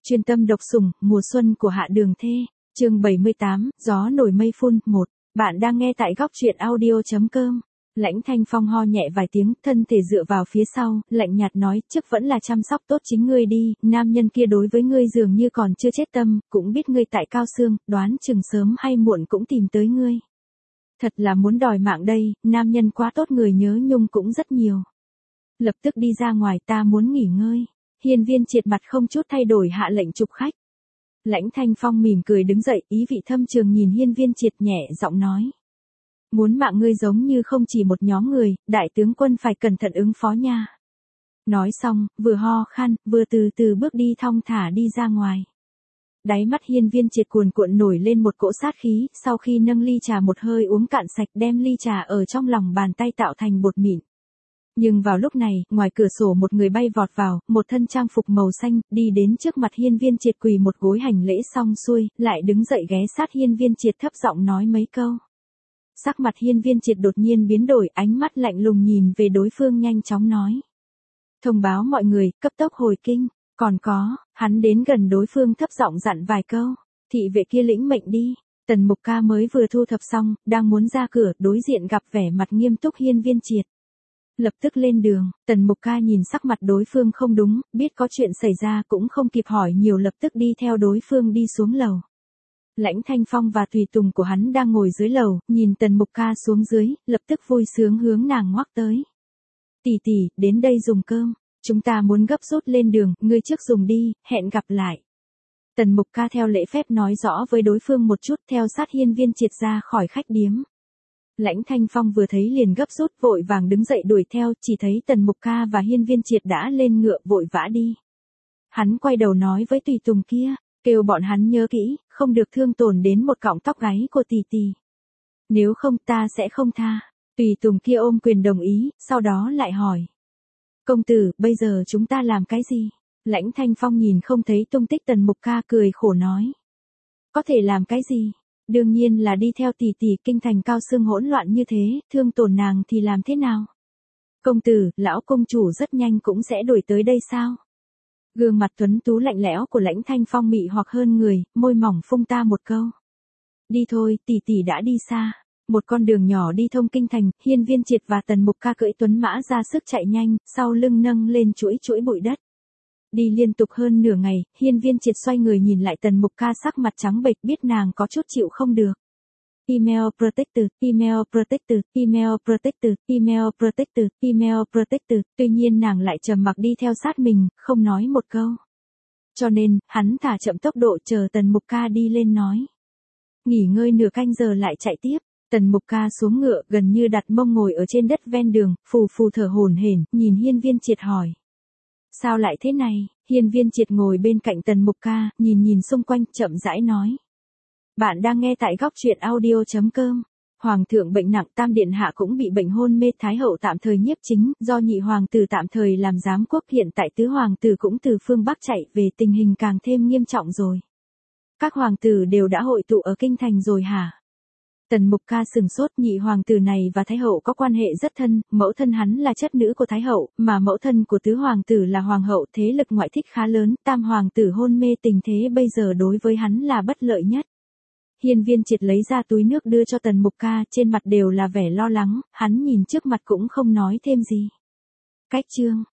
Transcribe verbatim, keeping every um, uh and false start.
Chuyên tâm độc sủng, mùa xuân của Hạ Đường Thê, chương bảy mươi tám, gió nổi mây phun, một. Bạn đang nghe tại góc truyện audio.com. Lãnh Thanh Phong ho nhẹ vài tiếng, thân thể dựa vào phía sau, lạnh nhạt nói, trước vẫn là chăm sóc tốt chính ngươi đi, nam nhân kia đối với ngươi dường như còn chưa chết tâm, cũng biết ngươi tại Cao Xương, đoán chừng sớm hay muộn cũng tìm tới ngươi. Thật là muốn đòi mạng đây, nam nhân quá tốt người nhớ nhung cũng rất nhiều. Lập tức đi ra ngoài, ta muốn nghỉ ngơi. Hiên Viên Triệt mặt không chút thay đổi hạ lệnh chụp khách. Lãnh Thanh Phong mỉm cười đứng dậy, ý vị thâm trường nhìn Hiên Viên Triệt nhẹ giọng nói. Muốn mạng ngươi giống như không chỉ một nhóm người, đại tướng quân phải cẩn thận ứng phó nha. Nói xong, vừa ho khan, vừa từ từ bước đi thong thả đi ra ngoài. Đáy mắt Hiên Viên Triệt cuồn cuộn nổi lên một cỗ sát khí, sau khi nâng ly trà một hơi uống cạn sạch đem ly trà ở trong lòng bàn tay tạo thành bột mịn. Nhưng vào lúc này, ngoài cửa sổ một người bay vọt vào, một thân trang phục màu xanh, đi đến trước mặt Hiên Viên Triệt quỳ một gối hành lễ xong xuôi, lại đứng dậy ghé sát Hiên Viên Triệt thấp giọng nói mấy câu. Sắc mặt Hiên Viên Triệt đột nhiên biến đổi, ánh mắt lạnh lùng nhìn về đối phương nhanh chóng nói. Thông báo mọi người, cấp tốc hồi kinh, còn có, hắn đến gần đối phương thấp giọng dặn vài câu, thị vệ kia lĩnh mệnh đi. Tần Mục Ca mới vừa thu thập xong, đang muốn ra cửa, đối diện gặp vẻ mặt nghiêm túc Hiên Viên Triệt. Lập tức lên đường, Tần Mục Ca nhìn sắc mặt đối phương không đúng, biết có chuyện xảy ra cũng không kịp hỏi nhiều, lập tức đi theo đối phương đi xuống lầu. Lãnh Thanh Phong và tùy tùng của hắn đang ngồi dưới lầu, nhìn Tần Mục Ca xuống dưới, lập tức vui sướng hướng nàng ngoắc tới. Tỷ tỷ, đến đây dùng cơm, chúng ta muốn gấp rút lên đường, ngươi trước dùng đi, hẹn gặp lại. Tần Mục Ca theo lễ phép nói rõ với đối phương một chút, theo sát Hiên Viên Triệt ra khỏi khách điếm. Lãnh Thanh Phong vừa thấy liền gấp rút vội vàng đứng dậy đuổi theo, chỉ thấy Tần Mục Ca và Hiên Viên Triệt đã lên ngựa vội vã đi. Hắn quay đầu nói với tùy tùng kia, kêu bọn hắn nhớ kỹ, không được thương tổn đến một cọng tóc gáy của tỷ tỷ. Nếu không ta sẽ không tha. Tùy tùng kia ôm quyền đồng ý, sau đó lại hỏi. Công tử, bây giờ chúng ta làm cái gì? Lãnh Thanh Phong nhìn không thấy tung tích Tần Mục Ca cười khổ nói. Có thể làm cái gì? Đương nhiên là đi theo tỷ tỷ, kinh thành Cao Xương hỗn loạn như thế, thương tổn nàng thì làm thế nào? Công tử, lão công chủ rất nhanh cũng sẽ đuổi tới đây sao? Gương mặt tuấn tú lạnh lẽo của Lãnh Thanh Phong mị hoặc hơn người, môi mỏng phung ta một câu. Đi thôi, tỷ tỷ đã đi xa. Một con đường nhỏ đi thông kinh thành, Hiên Viên Triệt và Tần Mục Ca cưỡi tuấn mã ra sức chạy nhanh, sau lưng nâng lên chuỗi chuỗi bụi đất. Đi liên tục hơn nửa ngày, Hiên Viên Triệt xoay người nhìn lại Tần Mục Ca sắc mặt trắng bệch, biết nàng có chút chịu không được. Email protected, email protected, email protected, email protected, email protected, tuy nhiên nàng lại trầm mặc đi theo sát mình, không nói một câu. Cho nên, hắn thả chậm tốc độ chờ Tần Mục Ca đi lên nói. Nghỉ ngơi nửa canh giờ lại chạy tiếp. Tần Mục Ca xuống ngựa, gần như đặt mông ngồi ở trên đất ven đường, phù phù thở hổn hển, nhìn Hiên Viên Triệt hỏi. Sao lại thế này? Hiên Viên Triệt ngồi bên cạnh Tần Mục Ca, nhìn nhìn xung quanh, chậm rãi nói. Bạn đang nghe tại góc truyện audio.com. Hoàng thượng bệnh nặng, Tam Điện Hạ cũng bị bệnh hôn mê, Thái hậu tạm thời nhiếp chính, do nhị hoàng tử tạm thời làm giám quốc, hiện tại tứ hoàng tử cũng từ phương Bắc chạy về, tình hình càng thêm nghiêm trọng rồi. Các hoàng tử đều đã hội tụ ở kinh thành rồi hả? Tần Mục Ca sừng sốt, nhị hoàng tử này và Thái hậu có quan hệ rất thân, mẫu thân hắn là chất nữ của Thái hậu, mà mẫu thân của tứ hoàng tử là hoàng hậu, thế lực ngoại thích khá lớn, tam hoàng tử hôn mê, tình thế bây giờ đối với hắn là bất lợi nhất. Hiên Viên Triệt lấy ra túi nước đưa cho Tần Mục Ca, trên mặt đều là vẻ lo lắng, hắn nhìn trước mặt cũng không nói thêm gì. Cách chương